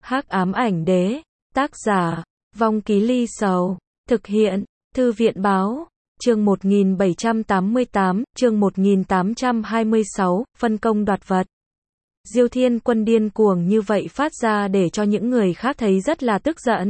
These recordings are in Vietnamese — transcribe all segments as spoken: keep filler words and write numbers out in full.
Hắc ám ảnh đế, tác giả, Vong Ký Ly Sầu, thực hiện, Thư viện báo, chương một nghìn bảy trăm tám mươi tám, chương một nghìn tám trăm hai mươi sáu, phân công đoạt vật. Diêu Thiên Quân điên cuồng như vậy phát ra để cho những người khác thấy rất là tức giận.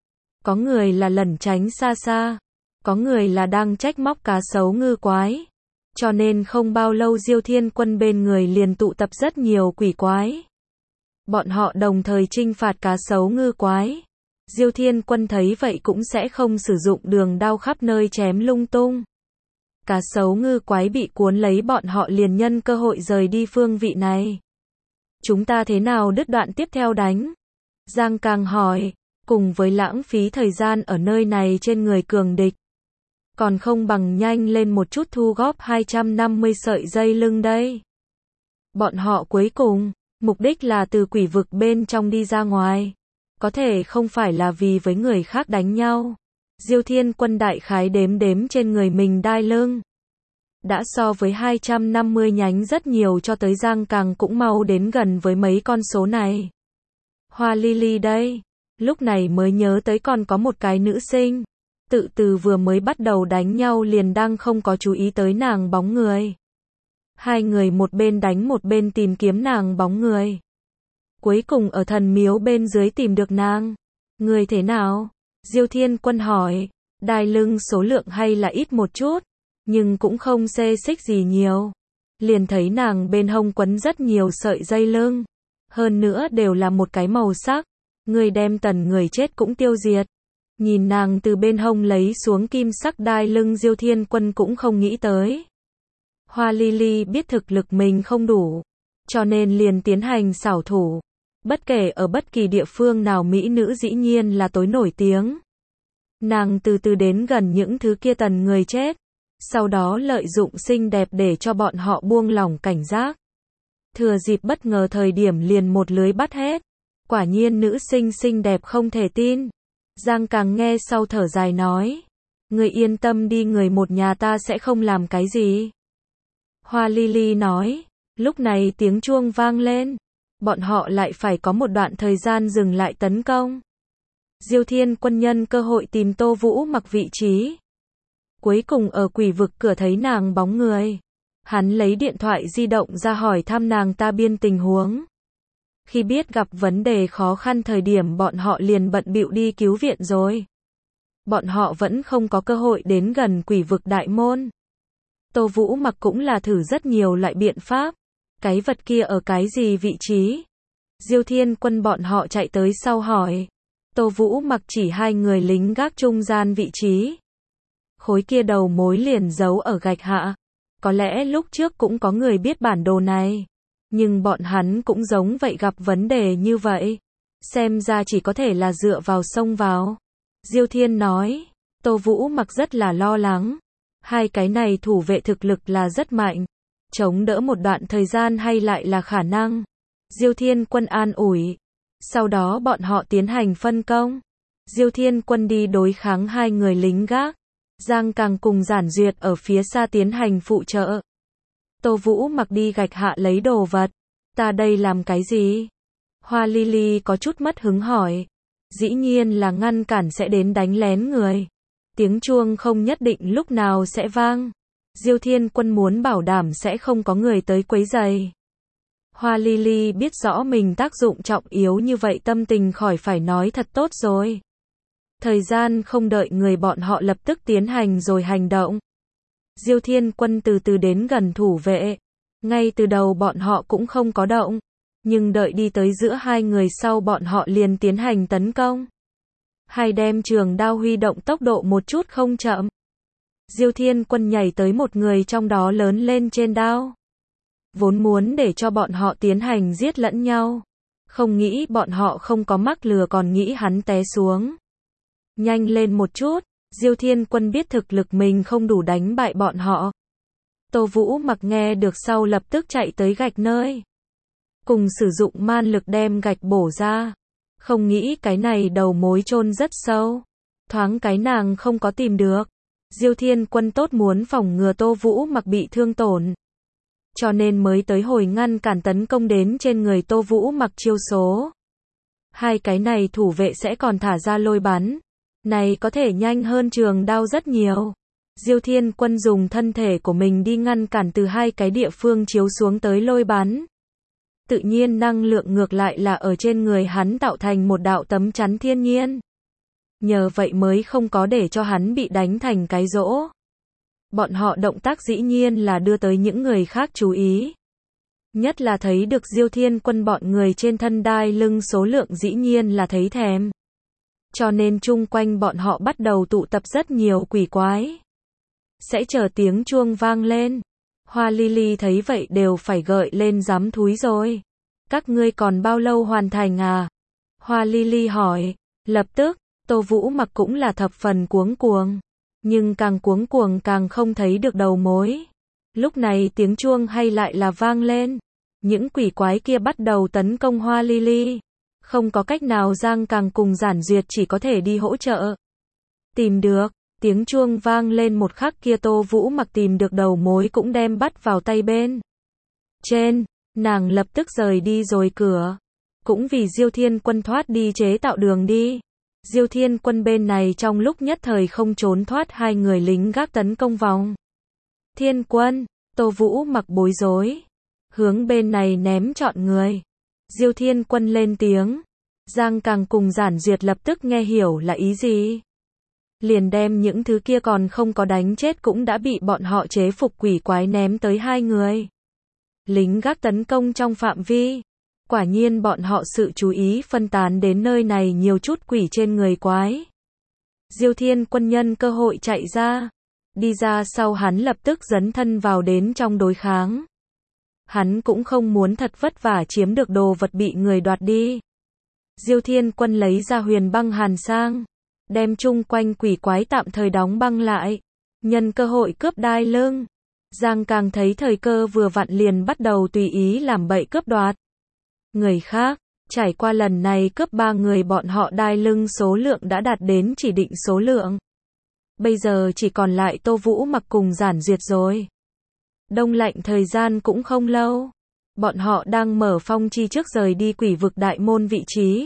Có người là lẩn tránh xa xa, có người là đang trách móc cá sấu ngư quái. Cho nên không bao lâu Diêu Thiên Quân bên người liền tụ tập rất nhiều quỷ quái. Bọn họ đồng thời trinh phạt cá sấu ngư quái. Diêu Thiên Quân thấy vậy cũng sẽ không sử dụng đường đao khắp nơi chém lung tung. Cá sấu ngư quái bị cuốn lấy, bọn họ liền nhân cơ hội rời đi phương vị này. Chúng ta thế nào đứt đoạn tiếp theo đánh? Giang Càng hỏi, cùng với lãng phí thời gian ở nơi này trên người cường địch. Còn không bằng nhanh lên một chút thu góp hai trăm năm mươi sợi dây lưng đây. Bọn họ cuối cùng, mục đích là từ quỷ vực bên trong đi ra ngoài. Có thể không phải là vì với người khác đánh nhau. Diêu Thiên Quân đại khái đếm đếm trên người mình đai lưng. Đã so với hai trăm năm mươi nhánh rất nhiều, cho tới Giang Càng cũng mau đến gần với mấy con số này. Hoa Ly Ly đây, lúc này mới nhớ tới còn có một cái nữ sinh. Tự từ vừa mới bắt đầu đánh nhau liền đang không có chú ý tới nàng bóng người. Hai người một bên đánh một bên tìm kiếm nàng bóng người. Cuối cùng ở thần miếu bên dưới tìm được nàng. Người thế nào? Diêu Thiên Quân hỏi. Đai lưng số lượng hay là ít một chút, nhưng cũng không xê xích gì nhiều. Liền thấy nàng bên hông quấn rất nhiều sợi dây lưng. Hơn nữa đều là một cái màu sắc. Người đem tần người chết cũng tiêu diệt. Nhìn nàng từ bên hông lấy xuống kim sắc đai lưng, Diêu Thiên Quân cũng không nghĩ tới. Hoa Ly Ly biết thực lực mình không đủ, cho nên liền tiến hành xảo thủ. Bất kể ở bất kỳ địa phương nào, mỹ nữ dĩ nhiên là tối nổi tiếng. Nàng từ từ đến gần những thứ kia tần người chết, sau đó lợi dụng xinh đẹp để cho bọn họ buông lỏng cảnh giác. Thừa dịp bất ngờ thời điểm liền một lưới bắt hết. Quả nhiên nữ sinh xinh đẹp không thể tin. Giang Càng nghe sau thở dài nói. Người yên tâm đi, người một nhà ta sẽ không làm cái gì. Hoa Ly Ly nói. Lúc này tiếng chuông vang lên. Bọn họ lại phải có một đoạn thời gian dừng lại tấn công. Diêu Thiên Quân nhân cơ hội tìm Tô Vũ Mặc vị trí. Cuối cùng ở quỷ vực cửa thấy nàng bóng người. Hắn lấy điện thoại di động ra hỏi thăm nàng ta biên tình huống. Khi biết gặp vấn đề khó khăn thời điểm, bọn họ liền bận bịu đi cứu viện rồi. Bọn họ vẫn không có cơ hội đến gần quỷ vực đại môn. Tô Vũ Mặc cũng là thử rất nhiều loại biện pháp. Cái vật kia ở cái gì vị trí? Diêu Thiên Quân bọn họ chạy tới sau hỏi. Tô Vũ Mặc chỉ hai người lính gác trung gian vị trí. Khối kia đầu mối liền giấu ở gạch hạ. Có lẽ lúc trước cũng có người biết bản đồ này. Nhưng bọn hắn cũng giống vậy gặp vấn đề như vậy. Xem ra chỉ có thể là dựa vào xông vào. Diêu Thiên nói. Tô Vũ Mặc rất là lo lắng. Hai cái này thủ vệ thực lực là rất mạnh. Chống đỡ một đoạn thời gian hay lại là khả năng. Diêu Thiên Quân an ủi. Sau đó bọn họ tiến hành phân công. Diêu Thiên Quân đi đối kháng hai người lính gác. Giang Càng cùng Giản Duyệt ở phía xa tiến hành phụ trợ. Tô Vũ Mặc đi gạch hạ lấy đồ vật. Ta đây làm cái gì? Hoa Ly Ly có chút mất hứng hỏi. Dĩ nhiên là ngăn cản sẽ đến đánh lén người. Tiếng chuông không nhất định lúc nào sẽ vang. Diêu Thiên Quân muốn bảo đảm sẽ không có người tới quấy rầy. Hoa Ly Ly biết rõ mình tác dụng trọng yếu như vậy, tâm tình khỏi phải nói thật tốt rồi. Thời gian không đợi người, bọn họ lập tức tiến hành rồi hành động. Diêu Thiên Quân từ từ đến gần thủ vệ. Ngay từ đầu bọn họ cũng không có động. Nhưng đợi đi tới giữa hai người sau, bọn họ liền tiến hành tấn công. Hai đem trường đao huy động tốc độ một chút không chậm. Diêu Thiên Quân nhảy tới một người trong đó lớn lên trên đao. Vốn muốn để cho bọn họ tiến hành giết lẫn nhau. Không nghĩ bọn họ không có mắc lừa, còn nghĩ hắn té xuống. Nhanh lên một chút. Diêu Thiên Quân biết thực lực mình không đủ đánh bại bọn họ. Tô Vũ Mặc nghe được sau lập tức chạy tới gạch nơi. Cùng sử dụng man lực đem gạch bổ ra. Không nghĩ cái này đầu mối chôn rất sâu. Thoáng cái nàng không có tìm được. Diêu Thiên Quân tốt muốn phòng ngừa Tô Vũ Mặc bị thương tổn. Cho nên mới tới hồi ngăn cản tấn công đến trên người Tô Vũ Mặc chiêu số. Hai cái này thủ vệ sẽ còn thả ra lôi bắn. Này có thể nhanh hơn trường đao rất nhiều. Diêu Thiên Quân dùng thân thể của mình đi ngăn cản từ hai cái địa phương chiếu xuống tới lôi bắn. Tự nhiên năng lượng ngược lại là ở trên người hắn tạo thành một đạo tấm chắn thiên nhiên. Nhờ vậy mới không có để cho hắn bị đánh thành cái rỗ. Bọn họ động tác dĩ nhiên là đưa tới những người khác chú ý. Nhất là thấy được Diêu Thiên Quân bọn người trên thân đai lưng số lượng dĩ nhiên là thấy thèm. Cho nên chung quanh bọn họ bắt đầu tụ tập rất nhiều quỷ quái. Sẽ chờ tiếng chuông vang lên. Hoa Lily thấy vậy đều phải gợi lên dám thúi rồi. Các ngươi còn bao lâu hoàn thành à? Hoa Lily hỏi. Lập tức, Tô Vũ Mặc cũng là thập phần cuống cuồng. Nhưng càng cuống cuồng càng không thấy được đầu mối. Lúc này tiếng chuông hay lại là vang lên. Những quỷ quái kia bắt đầu tấn công Hoa Lily. Không có cách nào Giang Càng cùng Giản Duyệt chỉ có thể đi hỗ trợ. Tìm được, tiếng chuông vang lên một khắc kia Tô Vũ Mặc tìm được đầu mối cũng đem bắt vào tay bên trên. Nàng lập tức rời đi rồi cửa. Cũng vì Diêu Thiên Quân thoát đi chế tạo đường đi. Diêu Thiên Quân bên này trong lúc nhất thời không trốn thoát hai người lính gác tấn công vòng. Thiên Quân, Tô Vũ Mặc bối rối. Hướng bên này ném chọn người. Diêu Thiên Quân lên tiếng. Giang Càng cùng Giản Duyệt lập tức nghe hiểu là ý gì. Liền đem những thứ kia còn không có đánh chết cũng đã bị bọn họ chế phục quỷ quái ném tới hai người. Lính gác tấn công trong phạm vi. Quả nhiên bọn họ sự chú ý phân tán đến nơi này nhiều chút quỷ trên người quái. Diêu Thiên Quân nhân cơ hội chạy ra. Đi ra sau hắn lập tức dấn thân vào đến trong đối kháng. Hắn cũng không muốn thật vất vả chiếm được đồ vật bị người đoạt đi. Diêu Thiên Quân lấy ra huyền băng hàn sang. Đem chung quanh quỷ quái tạm thời đóng băng lại. Nhân cơ hội cướp đai lưng. Giang Càng thấy thời cơ vừa vặn liền bắt đầu tùy ý làm bậy cướp đoạt. Người khác, trải qua lần này cướp ba người bọn họ đai lưng số lượng đã đạt đến chỉ định số lượng. Bây giờ chỉ còn lại Tô Vũ Mặc cùng Giản Duyệt rồi. Đông lạnh thời gian cũng không lâu. Bọn họ đang mở phong chi trước rời đi quỷ vực đại môn vị trí.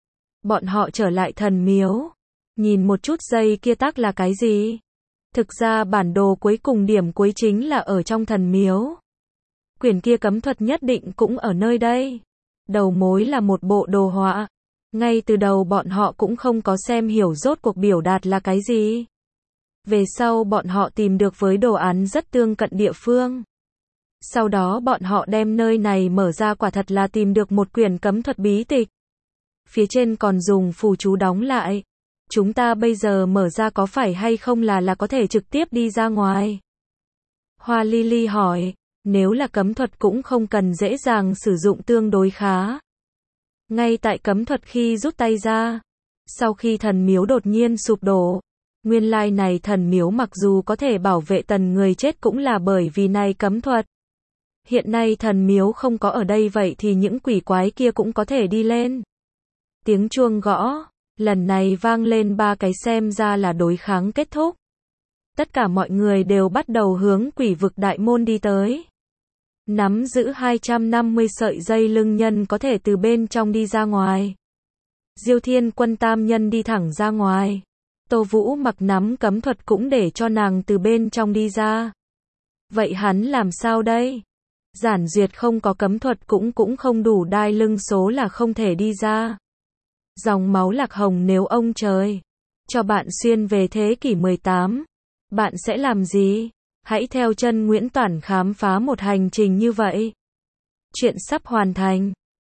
Bọn họ trở lại thần miếu. Nhìn một chút dây kia tác là cái gì? Thực ra bản đồ cuối cùng điểm cuối chính là ở trong thần miếu. Quyển kia cấm thuật nhất định cũng ở nơi đây. Đầu mối là một bộ đồ họa. Ngay từ đầu bọn họ cũng không có xem hiểu rốt cuộc biểu đạt là cái gì. Về sau bọn họ tìm được với đồ án rất tương cận địa phương. Sau đó bọn họ đem nơi này mở ra quả thật là tìm được một quyển cấm thuật bí tịch. Phía trên còn dùng phù chú đóng lại. Chúng ta bây giờ mở ra có phải hay không là là có thể trực tiếp đi ra ngoài? Hoa Lily hỏi, nếu là cấm thuật cũng không cần dễ dàng sử dụng tương đối khá. Ngay tại cấm thuật khi rút tay ra, sau khi thần miếu đột nhiên sụp đổ, nguyên lai này thần miếu mặc dù có thể bảo vệ tần người chết cũng là bởi vì này cấm thuật. Hiện nay thần miếu không có ở đây vậy thì những quỷ quái kia cũng có thể đi lên. Tiếng chuông gõ, lần này vang lên ba cái xem ra là đối kháng kết thúc. Tất cả mọi người đều bắt đầu hướng quỷ vực đại môn đi tới. Nắm giữ hai trăm năm mươi sợi dây lưng nhân có thể từ bên trong đi ra ngoài. Diêu Thiên Quân tam nhân đi thẳng ra ngoài. Tô Vũ Mặc nắm cấm thuật cũng để cho nàng từ bên trong đi ra. Vậy hắn làm sao đây? Giản Duyệt không có cấm thuật cũng cũng không đủ đai lưng số là không thể đi ra. Dòng máu Lạc Hồng nếu ông trời cho bạn xuyên về thế kỷ mười tám, bạn sẽ làm gì? Hãy theo chân Nguyễn Toản khám phá một hành trình như vậy. Chuyện sắp hoàn thành.